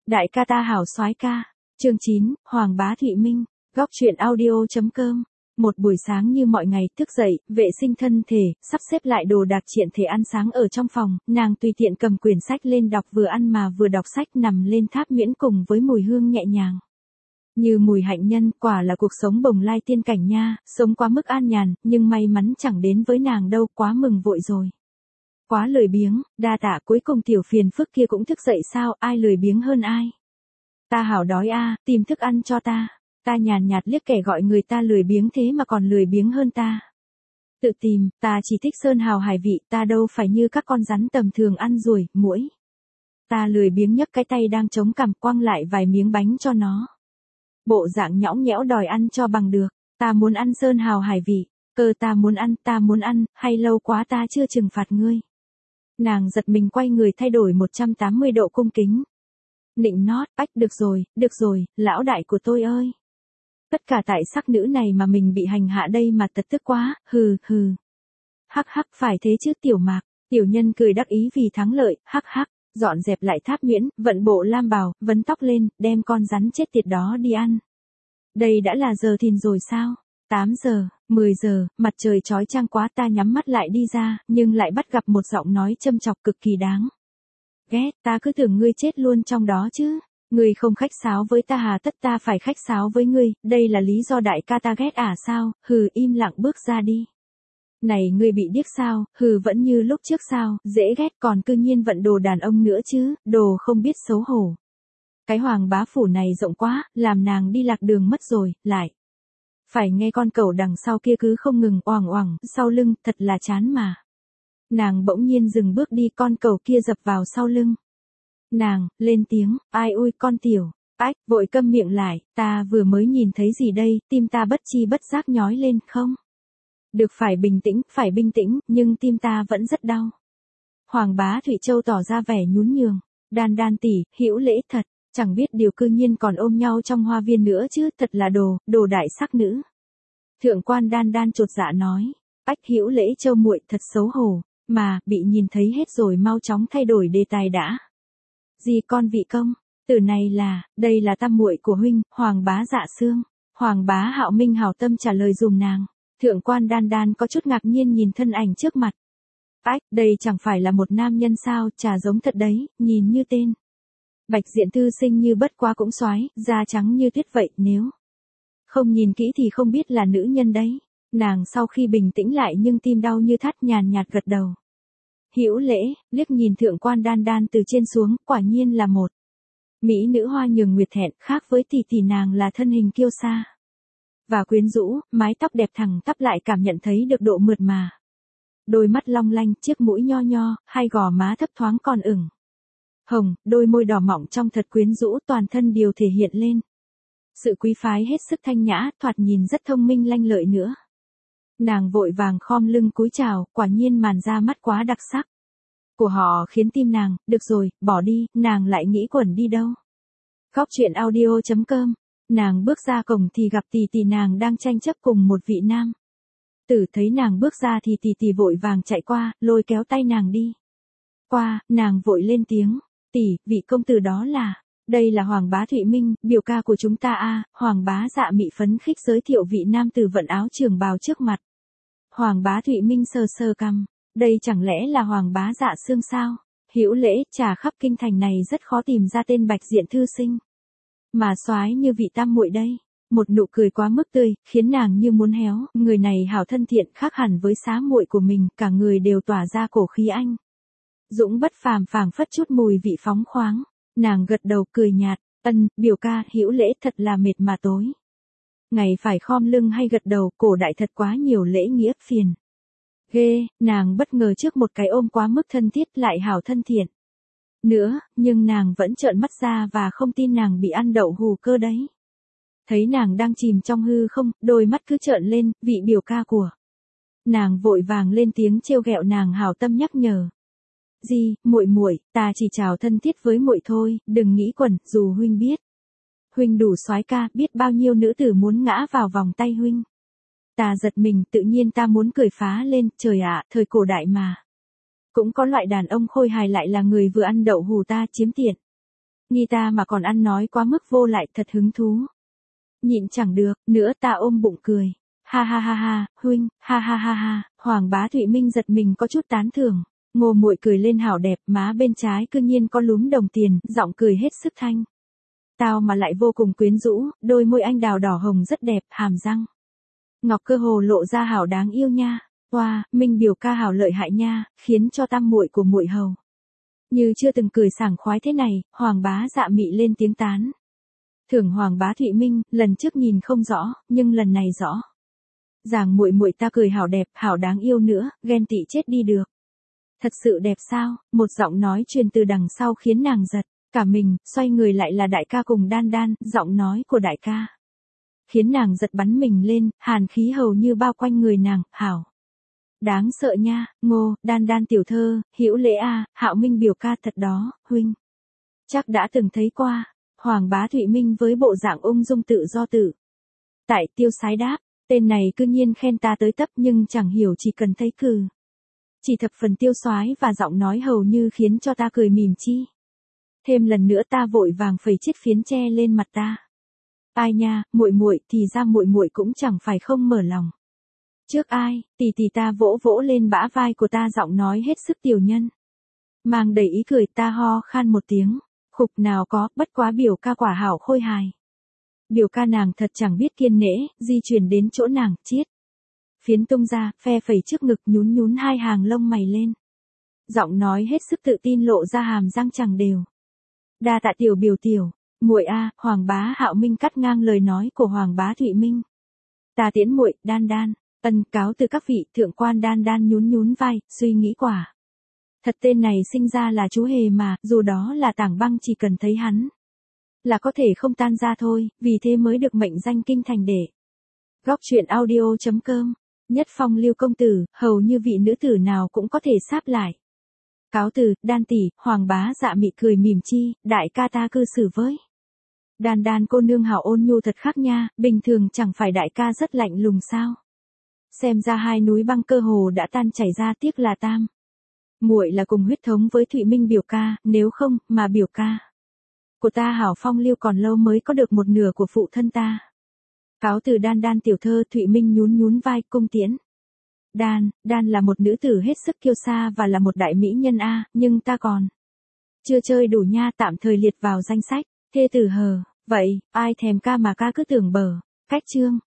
Đại ca ta hảo soái ca. Chương 9, Hoàng Bá Thụy Minh, góc truyện audio.com. Một buổi sáng như mọi ngày, thức dậy, vệ sinh thân thể, sắp xếp lại đồ đạc triện thể ăn sáng ở trong phòng, nàng tùy tiện cầm quyển sách lên đọc, vừa ăn mà vừa đọc sách, nằm lên tháp nhuyễn cùng với mùi hương nhẹ nhàng. Như mùi hạnh nhân, quả là cuộc sống bồng lai tiên cảnh nha, sống quá mức an nhàn, nhưng may mắn chẳng đến với nàng đâu, quá mừng vội rồi. Quá lười biếng, đa tạ, cuối cùng tiểu phiền phức kia cũng thức dậy sao, ai lười biếng hơn ai. Ta hảo đói a, tìm thức ăn cho ta. Ta nhàn nhạt liếc kẻ gọi người ta lười biếng thế mà còn lười biếng hơn ta. Tự tìm, ta chỉ thích sơn hào hải vị, ta đâu phải như các con rắn tầm thường ăn ruồi, muỗi. Ta lười biếng nhấc cái tay đang chống cằm quăng lại vài miếng bánh cho nó. Bộ dạng nhõng nhẽo đòi ăn cho bằng được, ta muốn ăn sơn hào hải vị, cơ ta muốn ăn, hay lâu quá ta chưa trừng phạt ngươi. Nàng giật mình quay người thay đổi 180 độ cung kính. Nịnh nót, ách được rồi, lão đại của tôi ơi. Tất cả tại sắc nữ này mà mình bị hành hạ đây mà tật tức quá, hừ. Hắc hắc, phải thế chứ tiểu mạc, tiểu nhân cười đắc ý vì thắng lợi, hắc hắc, dọn dẹp lại tháp nhuyễn, vận bộ lam bào, vấn tóc lên, đem con rắn chết tiệt đó đi ăn. Đây đã là giờ thìn rồi sao? 8 giờ, 10 giờ, mặt trời chói chang quá, ta nhắm mắt lại đi ra, nhưng lại bắt gặp một giọng nói châm chọc cực kỳ đáng ghét, ta cứ tưởng ngươi chết luôn trong đó chứ. Ngươi không khách sáo với ta hà tất ta phải khách sáo với ngươi, đây là lý do đại ca ta ghét à sao, hừ, im lặng bước ra đi. Này ngươi bị điếc sao, hừ, vẫn như lúc trước sao, dễ ghét, còn cư nhiên vận đồ đàn ông nữa chứ, đồ không biết xấu hổ. Cái Hoàng Bá phủ này rộng quá, làm nàng đi lạc đường mất rồi, lại phải nghe con cẩu đằng sau kia cứ không ngừng oằng oằng sau lưng, thật là chán mà. Nàng bỗng nhiên dừng bước đi, con cẩu kia dập vào sau lưng. Nàng, lên tiếng, ai ui con tiểu, ách, vội câm miệng lại, ta vừa mới nhìn thấy gì đây, tim ta bất chi bất giác nhói lên, không? Được, phải bình tĩnh, nhưng tim ta vẫn rất đau. Hoàng Bá Thụy Châu tỏ ra vẻ nhún nhường, đan tỷ, hữu lễ thật, chẳng biết điều cư nhiên còn ôm nhau trong hoa viên nữa chứ, thật là đồ đại sắc nữ. Thượng quan đan chột dạ nói, ách, hữu lễ Châu muội thật xấu hổ, mà, bị nhìn thấy hết rồi, mau chóng thay đổi đề tài đã. Gì con vị công, từ này là, đây là tam muội của huynh, Hoàng Bá Dạ Xương. Hoàng Bá Hạo Minh hảo tâm trả lời dùm nàng. Thượng quan đan có chút ngạc nhiên nhìn thân ảnh trước mặt. Ách, đây chẳng phải là một nam nhân sao, chả giống thật đấy, nhìn như tên. Bạch diện thư sinh như bất quá cũng soái, da trắng như tuyết vậy, nếu không nhìn kỹ thì không biết là nữ nhân đấy. Nàng sau khi bình tĩnh lại nhưng tim đau như thắt, nhàn nhạt gật đầu. Hữu lễ, liếc nhìn thượng quan đan từ trên xuống, quả nhiên là một mỹ nữ hoa nhường nguyệt thẹn, khác với tỷ nàng là thân hình kiêu sa và quyến rũ, mái tóc đẹp thẳng tắp lại cảm nhận thấy được độ mượt mà. Đôi mắt long lanh, chiếc mũi nho, hai gò má thấp thoáng còn ửng hồng, đôi môi đỏ mọng trong thật quyến rũ, toàn thân đều thể hiện lên sự quý phái hết sức thanh nhã, thoạt nhìn rất thông minh lanh lợi nữa. Nàng vội vàng khom lưng cúi chào, quả nhiên màn ra mắt quá đặc sắc của họ khiến tim nàng, được rồi, bỏ đi, nàng lại nghĩ quẩn đi đâu. Góc truyện audio.com, nàng bước ra cổng thì gặp tỷ nàng đang tranh chấp cùng một vị nam tử, thấy nàng bước ra thì tỷ vội vàng chạy qua, lôi kéo tay nàng đi. Qua, nàng vội lên tiếng, tỷ, vị công tử đó là, đây là Hoàng Bá Thụy Minh, biểu ca của chúng ta a. Hoàng Bá Dạ mị phấn khích giới thiệu vị nam tử vận áo trường bào trước mặt. Hoàng Bá Thụy Minh sờ cằm, đây chẳng lẽ là Hoàng Bá Dạ Xương sao? Hữu lễ, trà khắp kinh thành này rất khó tìm ra tên bạch diện thư sinh mà soái như vị tam muội đây. Một nụ cười quá mức tươi, khiến nàng như muốn héo, người này hảo thân thiện, khác hẳn với xá muội của mình, cả người đều tỏa ra cổ khí anh dũng bất phàm, phảng phất chút mùi vị phóng khoáng. Nàng gật đầu cười nhạt, biểu ca, hữu lễ thật là mệt mà tối ngày phải khom lưng hay gật đầu, cổ đại thật quá nhiều lễ nghĩa, phiền ghê. Nàng bất ngờ trước một cái ôm quá mức thân thiết lại hảo thân thiện nữa, nhưng nàng vẫn trợn mắt ra và không tin nàng bị ăn đậu hù cơ đấy. Thấy nàng đang chìm trong hư không, đôi mắt cứ trợn lên, vị biểu ca của nàng vội vàng lên tiếng trêu ghẹo nàng, hảo tâm nhắc nhở. Gì, muội, ta chỉ chào thân thiết với muội thôi, đừng nghĩ quẩn, dù huynh biết. Huynh đủ soái ca, biết bao nhiêu nữ tử muốn ngã vào vòng tay huynh. Ta giật mình, tự nhiên ta muốn cười phá lên, trời ạ, thời cổ đại mà. Cũng có loại đàn ông khôi hài lại là người vừa ăn đậu hù ta chiếm tiện. Guitar mà còn ăn nói quá mức vô lại, thật hứng thú. Nhịn chẳng được, nữa ta ôm bụng cười. Ha ha ha ha, huynh, ha ha ha ha, Hoàng bá Thụy Minh giật mình có chút tán thưởng. Ngô muội cười lên hảo đẹp, má bên trái cư nhiên có lúm đồng tiền, giọng cười hết sức thanh. Tao mà lại vô cùng quyến rũ, đôi môi anh đào đỏ hồng rất đẹp, hàm răng. Ngọc cơ hồ lộ ra hảo đáng yêu nha. Wow, Minh biểu ca hảo lợi hại nha, khiến cho tam muội của muội hầu. Như chưa từng cười sảng khoái thế này, Hoàng bá Dạ Mị lên tiếng tán. Thưởng Hoàng bá Thụy Minh, lần trước nhìn không rõ, nhưng lần này rõ. Giảng muội muội ta cười hảo đẹp, hảo đáng yêu nữa, ghen tị chết đi được. Thật sự đẹp sao? Một giọng nói truyền từ đằng sau khiến nàng giật cả mình, xoay người lại là đại ca cùng Đan Đan, giọng nói của đại ca khiến nàng giật bắn mình lên, hàn khí hầu như bao quanh người nàng. Hảo, đáng sợ nha. Ngô, Đan Đan tiểu thơ, Hữu Lễ a, Hạo Minh biểu ca thật đó, huynh chắc đã từng thấy qua. Hoàng bá Thụy Minh với bộ dạng ung dung tự do tự tại tiêu sái đáp, tên này cư nhiên khen ta tới tấp, nhưng chẳng hiểu chỉ cần thấy cừ. Chỉ thập phần tiêu soái và giọng nói hầu như khiến cho ta cười mỉm chi. Thêm lần nữa ta vội vàng phẩy chiếc phiến tre lên mặt ta. Ai nha, muội muội, thì ra muội muội cũng chẳng phải không mở lòng. Trước ai, tỷ ta vỗ vỗ lên bả vai của ta, giọng nói hết sức tiểu nhân. Mang đầy ý cười, ta ho khan một tiếng. Khục nào có, bất quá biểu ca quả hảo khôi hài. Biểu ca nàng thật chẳng biết kiên nể, di chuyển đến chỗ nàng, chiết. Phiến tung ra, phe phẩy trước ngực, nhún nhún hai hàng lông mày lên. Giọng nói hết sức tự tin lộ ra hàm răng chẳng đều. Đa tạ tiểu biểu tiểu, muội a. Hoàng bá Hạo Minh cắt ngang lời nói của Hoàng bá Thụy Minh. Ta tiễn muội. Đan Đan, ân cáo từ các vị. Thượng quan Đan Đan nhún nhún vai, suy nghĩ quả. Thật tên này sinh ra là chú hề mà, dù đó là tảng băng, chỉ cần thấy hắn là có thể không tan ra thôi, vì thế mới được mệnh danh kinh thành đệ. Góc truyện audio.com. Nhất phong Lưu công tử, hầu như vị nữ tử nào cũng có thể sáp lại. Cáo từ, Đan tỷ. Hoàng bá Dạ Mị cười mỉm chi, đại ca ta cư xử với Đan Đan cô nương hảo ôn nhu thật khác nha, bình thường chẳng phải đại ca rất lạnh lùng sao? Xem ra hai núi băng cơ hồ đã tan chảy ra, tiếc là tam muội là cùng huyết thống với Thụy Minh biểu ca, nếu không mà biểu ca của ta hảo phong lưu còn lâu mới có được một nửa của phụ thân ta. Cáo từ Đan Đan tiểu thơ. Thụy Minh nhún nhún vai, cung tiễn. Đan là một nữ tử hết sức kiêu sa và là một đại mỹ nhân a, nhưng ta còn chưa chơi đủ nha, tạm thời liệt vào danh sách thê tử hờ. Vậy, ai thèm ca mà ca cứ tưởng bờ cách chương.